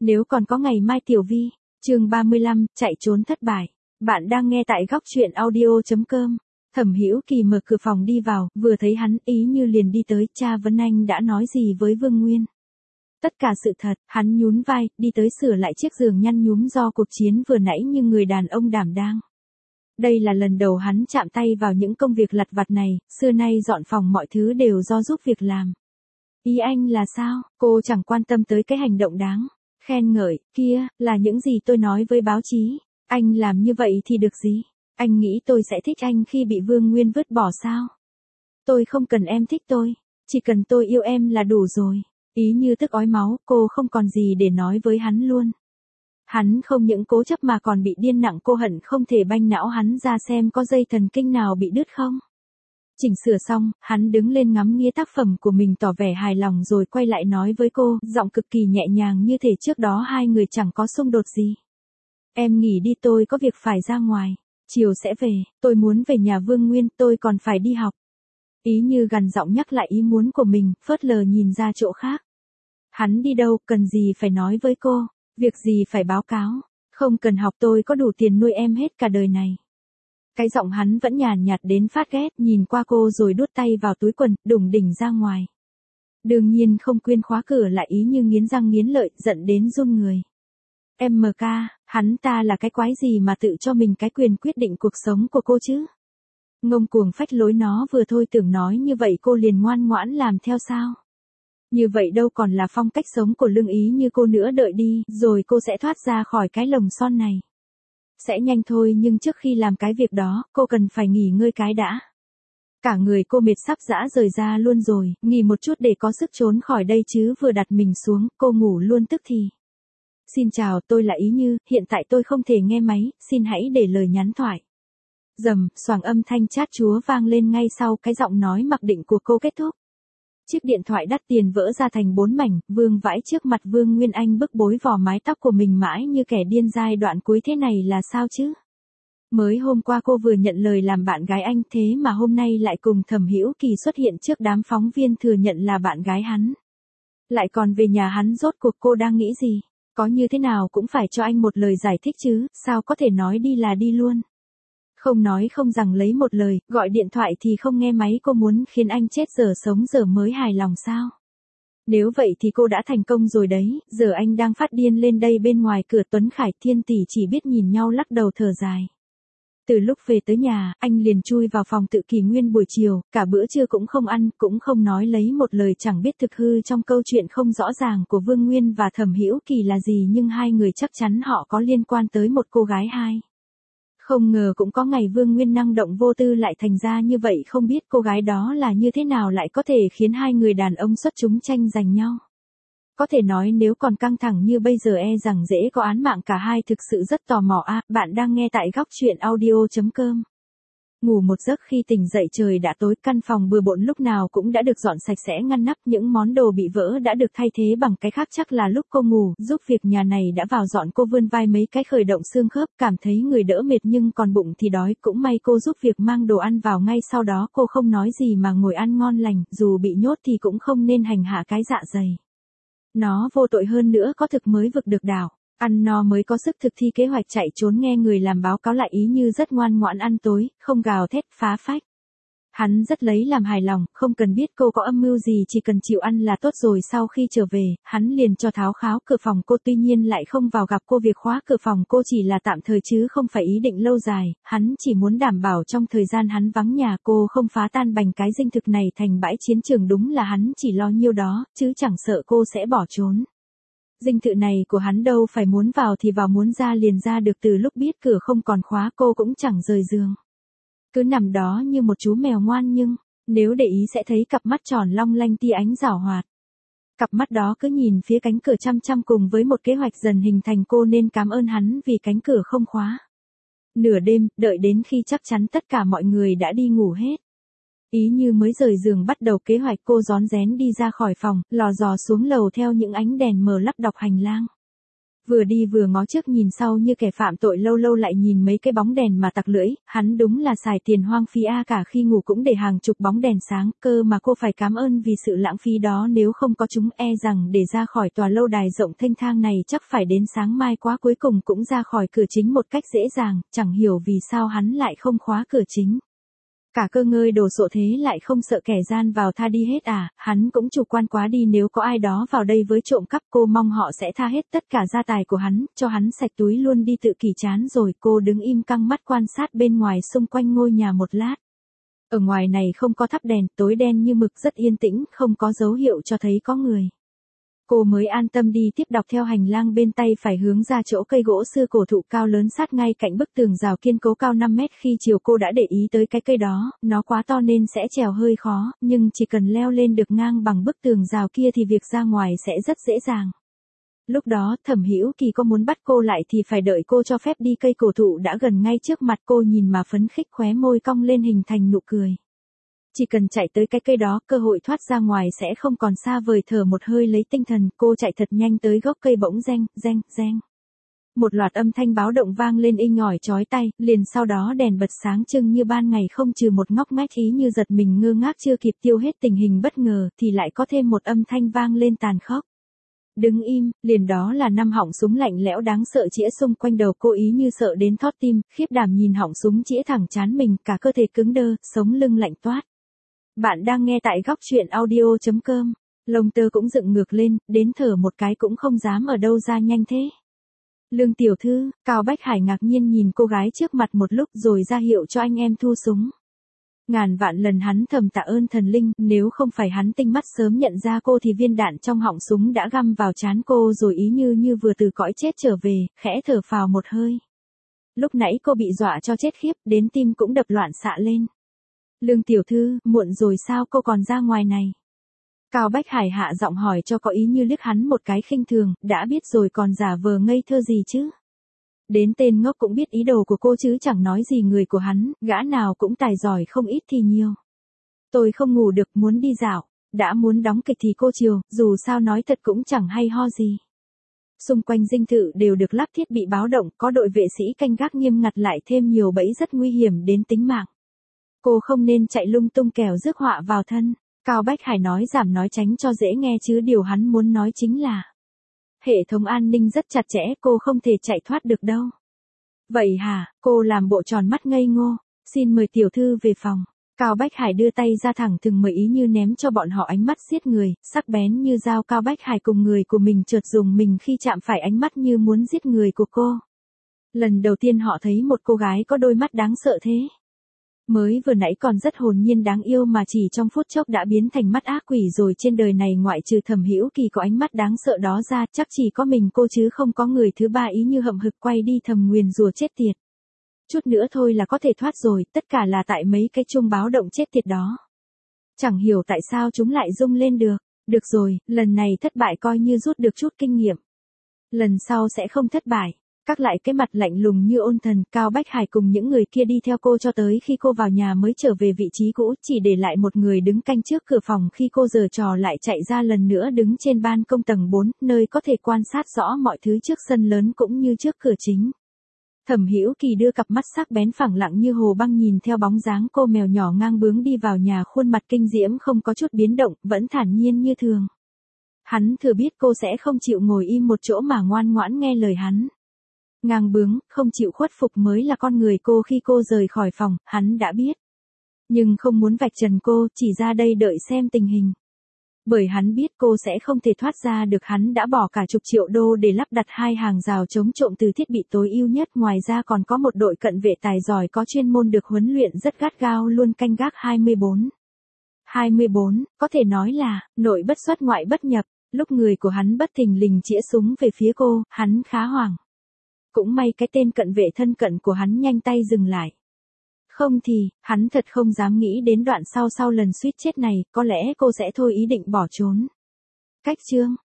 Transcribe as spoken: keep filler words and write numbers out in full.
Nếu còn có ngày mai Tiểu Vi, chương ba mươi lăm, chạy trốn thất bại. Bạn đang nghe tại góc truyện audio chấm com. Thẩm Hữu Kỳ mở cửa phòng đi vào, vừa thấy hắn ý như liền đi tới, cha Vân Anh đã nói gì với Vương Nguyên. Tất cả sự thật, hắn nhún vai, đi tới sửa lại chiếc giường nhăn nhúm do cuộc chiến vừa nãy như người đàn ông đảm đang. Đây là lần đầu hắn chạm tay vào những công việc lặt vặt này, xưa nay dọn phòng mọi thứ đều do giúp việc làm. Ý anh là sao? Cô chẳng quan tâm tới cái hành động đáng khen ngợi kia, là những gì tôi nói với báo chí. Anh làm như vậy thì được gì? Anh nghĩ tôi sẽ thích anh khi bị Vương Nguyên vứt bỏ sao? Tôi không cần em thích tôi, chỉ cần tôi yêu em là đủ rồi. Ý như tức ói máu, cô không còn gì để nói với hắn luôn. Hắn không những cố chấp mà còn bị điên nặng, cô hận không thể banh não hắn ra xem có dây thần kinh nào bị đứt không. Chỉnh sửa xong, hắn đứng lên ngắm nghía tác phẩm của mình tỏ vẻ hài lòng rồi quay lại nói với cô, giọng cực kỳ nhẹ nhàng như thể trước đó hai người chẳng có xung đột gì. Em nghỉ đi, tôi có việc phải ra ngoài. Chiều sẽ về, tôi muốn về nhà Vương Nguyên, tôi còn phải đi học. Ý như gằn giọng nhắc lại ý muốn của mình, phớt lờ nhìn ra chỗ khác. Hắn đi đâu, cần gì phải nói với cô, việc gì phải báo cáo, không cần học, tôi có đủ tiền nuôi em hết cả đời này. Cái giọng hắn vẫn nhàn nhạt đến phát ghét, nhìn qua cô rồi đút tay vào túi quần, đùng đỉnh ra ngoài. Đương nhiên không quên khóa cửa lại, ý như nghiến răng nghiến lợi, giận đến run người. Em mờ ca, hắn ta là cái quái gì mà tự cho mình cái quyền quyết định cuộc sống của cô chứ? Ngông cuồng phách lối, nó vừa thôi tưởng nói như vậy cô liền ngoan ngoãn làm theo sao? Như vậy đâu còn là phong cách sống của Lương Ý như cô nữa, đợi đi, rồi cô sẽ thoát ra khỏi cái lồng son này. Sẽ nhanh thôi, nhưng trước khi làm cái việc đó, cô cần phải nghỉ ngơi cái đã. Cả người cô mệt sắp rã rời ra luôn rồi, nghỉ một chút để có sức trốn khỏi đây chứ. Vừa đặt mình xuống, cô ngủ luôn tức thì. Xin chào, tôi là Ý Như, hiện tại tôi không thể nghe máy, xin hãy để lời nhắn thoại. Rầm, xoàng, âm thanh chát chúa vang lên ngay sau cái giọng nói mặc định của cô kết thúc. Chiếc điện thoại đắt tiền vỡ ra thành bốn mảnh, vương vãi trước mặt Vương Nguyên. Anh bức bối vò mái tóc của mình mãi như kẻ điên, giai đoạn cuối thế này là sao chứ? Mới hôm qua cô vừa nhận lời làm bạn gái anh, thế mà hôm nay lại cùng Thẩm Hữu Kỳ xuất hiện trước đám phóng viên thừa nhận là bạn gái hắn. Lại còn về nhà hắn, rốt cuộc cô đang nghĩ gì? Có như thế nào cũng phải cho anh một lời giải thích chứ, sao có thể nói đi là đi luôn? Không nói không rằng lấy một lời, gọi điện thoại thì không nghe máy, cô muốn khiến anh chết giờ sống giờ mới hài lòng sao? Nếu vậy thì cô đã thành công rồi đấy, giờ anh đang phát điên lên đây. Bên ngoài cửa Tuấn Khải, Thiên Tỷ chỉ biết nhìn nhau lắc đầu thở dài. Từ lúc về tới nhà, anh liền chui vào phòng tự kỷ nguyên buổi chiều, cả bữa trưa cũng không ăn, cũng không nói lấy một lời, chẳng biết thực hư trong câu chuyện không rõ ràng của Vương Nguyên và Thẩm Hữu Kỳ là gì, nhưng hai người chắc chắn họ có liên quan tới một cô gái hai. Không ngờ cũng có ngày Vương Nguyên năng động vô tư lại thành ra như vậy, không biết cô gái đó là như thế nào lại có thể khiến hai người đàn ông xuất chúng tranh giành nhau. Có thể nói nếu còn căng thẳng như bây giờ e rằng dễ có án mạng cả hai. Thực sự rất tò mò a. À, bạn đang nghe tại góc truyện audio chấm com. Ngủ một giấc, khi tỉnh dậy trời đã tối, căn phòng bừa bộn lúc nào cũng đã được dọn sạch sẽ ngăn nắp, những món đồ bị vỡ đã được thay thế bằng cái khác, chắc là lúc cô ngủ, giúp việc nhà này đã vào dọn. Cô vươn vai mấy cái khởi động xương khớp, cảm thấy người đỡ mệt nhưng còn bụng thì đói, cũng may cô giúp việc mang đồ ăn vào ngay sau đó. Cô không nói gì mà ngồi ăn ngon lành, dù bị nhốt thì cũng không nên hành hạ cái dạ dày. Nó vô tội, hơn nữa có thực mới vực được đảo. Ăn no mới có sức thực thi kế hoạch chạy trốn. Nghe người làm báo cáo lại, Ý Như rất ngoan ngoãn ăn tối, không gào thét phá phách. Hắn rất lấy làm hài lòng, không cần biết cô có âm mưu gì, chỉ cần chịu ăn là tốt rồi. Sau khi trở về, hắn liền cho tháo kháo cửa phòng cô, tuy nhiên lại không vào gặp cô. Việc khóa cửa phòng cô chỉ là tạm thời chứ không phải ý định lâu dài, hắn chỉ muốn đảm bảo trong thời gian hắn vắng nhà cô không phá tan bành cái dinh thực này thành bãi chiến trường. Đúng là hắn chỉ lo nhiêu đó, chứ chẳng sợ cô sẽ bỏ trốn. Dinh thự này của hắn đâu phải muốn vào thì vào, muốn ra liền ra được. Từ lúc biết cửa không còn khóa, cô cũng chẳng rời giường, cứ nằm đó như một chú mèo ngoan, nhưng nếu để ý sẽ thấy cặp mắt tròn long lanh tia ánh giảo hoạt. Cặp mắt đó cứ nhìn phía cánh cửa chăm chăm, cùng với một kế hoạch dần hình thành. Cô nên cảm ơn hắn vì cánh cửa không khóa. Nửa đêm, đợi đến khi chắc chắn tất cả mọi người đã đi ngủ hết, Ý Như mới rời giường bắt đầu kế hoạch. Cô rón rén đi ra khỏi phòng, lò dò xuống lầu theo những ánh đèn mờ lắp đọc hành lang. Vừa đi vừa ngó trước nhìn sau như kẻ phạm tội, lâu lâu lại nhìn mấy cái bóng đèn mà tặc lưỡi, hắn đúng là xài tiền hoang phí a, cả khi ngủ cũng để hàng chục bóng đèn sáng, cơ mà cô phải cảm ơn vì sự lãng phí đó, nếu không có chúng e rằng để ra khỏi tòa lâu đài rộng thênh thang này chắc phải đến sáng mai quá, cuối cùng cũng ra khỏi cửa chính một cách dễ dàng, chẳng hiểu vì sao hắn lại không khóa cửa chính. Cả cơ ngơi đồ sộ thế lại không sợ kẻ gian vào tha đi hết à, hắn cũng chủ quan quá đi, nếu có ai đó vào đây với trộm cắp cô mong họ sẽ tha hết tất cả gia tài của hắn, cho hắn sạch túi luôn đi, tự kỷ chán rồi. Cô đứng im căng mắt quan sát bên ngoài xung quanh ngôi nhà một lát. Ở ngoài này không có thắp đèn, tối đen như mực, rất yên tĩnh, không có dấu hiệu cho thấy có người. Cô mới an tâm đi tiếp đọc theo hành lang bên tay phải hướng ra chỗ cây gỗ xưa cổ thụ cao lớn sát ngay cạnh bức tường rào kiên cố cao năm mét. Khi chiều cô đã để ý tới cái cây đó, nó quá to nên sẽ trèo hơi khó, nhưng chỉ cần leo lên được ngang bằng bức tường rào kia thì việc ra ngoài sẽ rất dễ dàng. Lúc đó Thẩm Hữu Kỳ có muốn bắt cô lại thì phải đợi cô cho phép đi, cây cổ thụ đã gần ngay trước mặt cô, nhìn mà phấn khích, khóe môi cong lên hình thành nụ cười. Chỉ cần chạy tới cái cây đó, cơ hội thoát ra ngoài sẽ không còn xa vời. Thở một hơi lấy tinh thần, cô chạy thật nhanh tới gốc cây, bỗng reng, reng, reng. Một loạt âm thanh báo động vang lên inh ỏi chói tai, liền sau đó đèn bật sáng trưng như ban ngày, không trừ một ngóc ngách ý như giật mình ngơ ngác, chưa kịp tiêu hết tình hình bất ngờ thì lại có thêm một âm thanh vang lên tàn khốc. Đứng im, liền đó là năm họng súng lạnh lẽo đáng sợ chĩa xung quanh đầu cô, ý như sợ đến thót tim, khiếp đảm nhìn họng súng chĩa thẳng trán mình, cả cơ thể cứng đơ, sống lưng lạnh toát. Bạn đang nghe tại góc truyện audio chấm com. Lông tơ cũng dựng ngược lên, đến thở một cái cũng không dám, ở đâu ra nhanh thế. Lương tiểu thư, Cao Bách Hải ngạc nhiên nhìn cô gái trước mặt một lúc rồi ra hiệu cho anh em thu súng. Ngàn vạn lần hắn thầm tạ ơn thần linh, nếu không phải hắn tinh mắt sớm nhận ra cô thì viên đạn trong họng súng đã găm vào trán cô rồi, ý như như vừa từ cõi chết trở về, khẽ thở phào một hơi. Lúc nãy cô bị dọa cho chết khiếp, đến tim cũng đập loạn xạ lên. Lương tiểu thư, muộn rồi sao cô còn ra ngoài này? Cao Bách Hải hạ giọng hỏi cho có ý như liếc hắn một cái khinh thường, đã biết rồi còn giả vờ ngây thơ gì chứ? Đến tên ngốc cũng biết ý đồ của cô chứ chẳng nói gì người của hắn, gã nào cũng tài giỏi không ít thì nhiều. Tôi không ngủ được, muốn đi dạo, đã muốn đóng kịch thì cô chiều, dù sao nói thật cũng chẳng hay ho gì. Xung quanh dinh thự đều được lắp thiết bị báo động, có đội vệ sĩ canh gác nghiêm ngặt, lại thêm nhiều bẫy rất nguy hiểm đến tính mạng. Cô không nên chạy lung tung kẻo rước họa vào thân. Cao Bách Hải nói giảm nói tránh cho dễ nghe chứ điều hắn muốn nói chính là hệ thống an ninh rất chặt chẽ, cô không thể chạy thoát được đâu. Vậy hả? Cô làm bộ tròn mắt ngây ngô. Xin mời tiểu thư về phòng. Cao Bách Hải đưa tay ra thẳng thừng mời ý như ném cho bọn họ ánh mắt giết người, sắc bén như dao. Cao Bách Hải cùng người của mình chợt dùng mình khi chạm phải ánh mắt như muốn giết người của cô. Lần đầu tiên họ thấy một cô gái có đôi mắt đáng sợ thế. Mới vừa nãy còn rất hồn nhiên đáng yêu mà chỉ trong phút chốc đã biến thành mắt ác quỷ rồi. Trên đời này ngoại trừ Thẩm Hữu Kỳ có ánh mắt đáng sợ đó ra, chắc chỉ có mình cô chứ không có người thứ ba, ý như hậm hực quay đi thầm nguyền rủa chết tiệt. Chút nữa thôi là có thể thoát rồi, tất cả là tại mấy cái chuông báo động chết tiệt đó. Chẳng hiểu tại sao chúng lại rung lên được. Được rồi, lần này thất bại coi như rút được chút kinh nghiệm. Lần sau sẽ không thất bại. Các lại cái mặt lạnh lùng như ôn thần. Cao Bách Hải cùng những người kia đi theo cô cho tới khi cô vào nhà mới trở về vị trí cũ, chỉ để lại một người đứng canh trước cửa phòng. Khi cô giở trò lại chạy ra lần nữa đứng trên ban công tầng bốn, nơi có thể quan sát rõ mọi thứ trước sân lớn cũng như trước cửa chính. Thẩm Hữu Kỳ đưa cặp mắt sắc bén phẳng lặng như hồ băng nhìn theo bóng dáng cô mèo nhỏ ngang bướng đi vào nhà, khuôn mặt kinh diễm không có chút biến động, vẫn thản nhiên như thường. Hắn thừa biết cô sẽ không chịu ngồi im một chỗ mà ngoan ngoãn nghe lời hắn. Ngang bướng, không chịu khuất phục mới là con người cô. Khi cô rời khỏi phòng, hắn đã biết. Nhưng không muốn vạch trần cô, chỉ ra đây đợi xem tình hình. Bởi hắn biết cô sẽ không thể thoát ra được, hắn đã bỏ cả chục triệu đô để lắp đặt hai hàng rào chống trộm từ thiết bị tối ưu nhất. Ngoài ra còn có một đội cận vệ tài giỏi có chuyên môn được huấn luyện rất gắt gao luôn canh gác hai mươi bốn. hai mươi bốn, có thể nói là, nội bất xuất ngoại bất nhập. Lúc người của hắn bất thình lình chĩa súng về phía cô, hắn khá hoảng. Cũng may cái tên cận vệ thân cận của hắn nhanh tay dừng lại. Không thì, hắn thật không dám nghĩ đến đoạn sau sau lần suýt chết này, có lẽ cô sẽ thôi ý định bỏ trốn. Cách chương